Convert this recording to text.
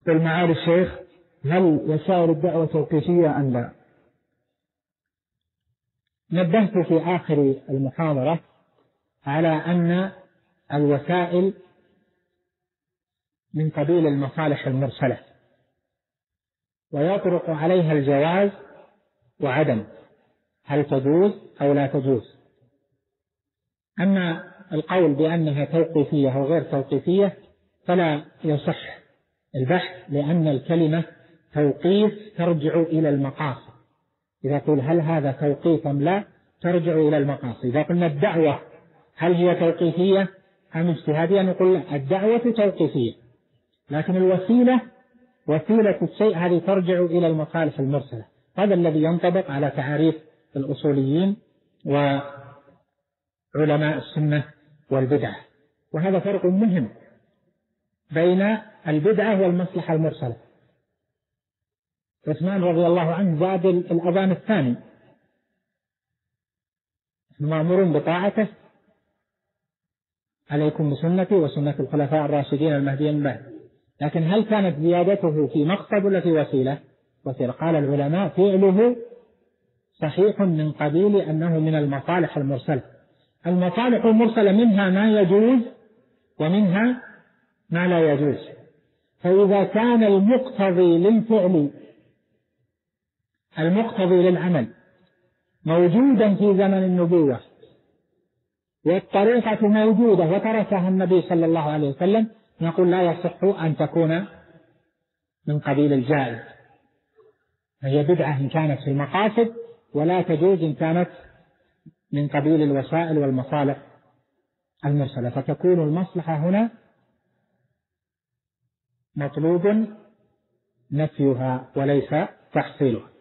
قل معالي الشيخ، هل وسائل الدعوة توقيفية أم لا؟ نبهت في آخر المحاضرة على أن الوسائل من قبيل المصالح المرسلة، ويطرق عليها الجواز وعدم، هل تجوز أو لا تجوز. أما القول بأنها توقيفية أو غير توقيفية فلا يصح البحث، لأن الكلمة توقيف ترجع إلى المقاصد. إذا قل هل هذا توقيف أم لا، ترجع إلى المقاصد. إذا قلنا الدعوة هل هي توقيفية أم اجتهادية، نقول لا، الدعوة توقيفية، لكن الوسيلة وسيلة الشيء هذه ترجع إلى المصالح المرسلة. هذا الذي ينطبق على تعاريف الأصوليين وعلماء السنة والبدعة. وهذا فرق مهم بين البدعة والمصلحة المرسلة. عثمان رضي الله عنه زاد الأذان الثاني، مأمورون بطاعته، عليكم بسنتي وسنة الخلفاء الراشدين المهديين من بعد. لكن هل كانت زيادته في مقصد ولا في وسيلة؟ وسيلة. قال العلماء فعله صحيح من قبيل أنه من المصالح المرسلة. المصالح المرسلة منها ما يجوز ومنها ما لا يجوز. فإذا كان المقتضي للفعل المقتضي للعمل موجودا في زمن النبوة والطريقة موجودة وتركها النبي صلى الله عليه وسلم، نقول لا يصح أن تكون من قبيل الجائز، هي بدعة إن كانت في المقاصد، ولا تجوز إن كانت من قبيل الوسائل والمصالح المرسلة. فتكون المصلحة هنا مطلوب نفيها وليس تحصيلها.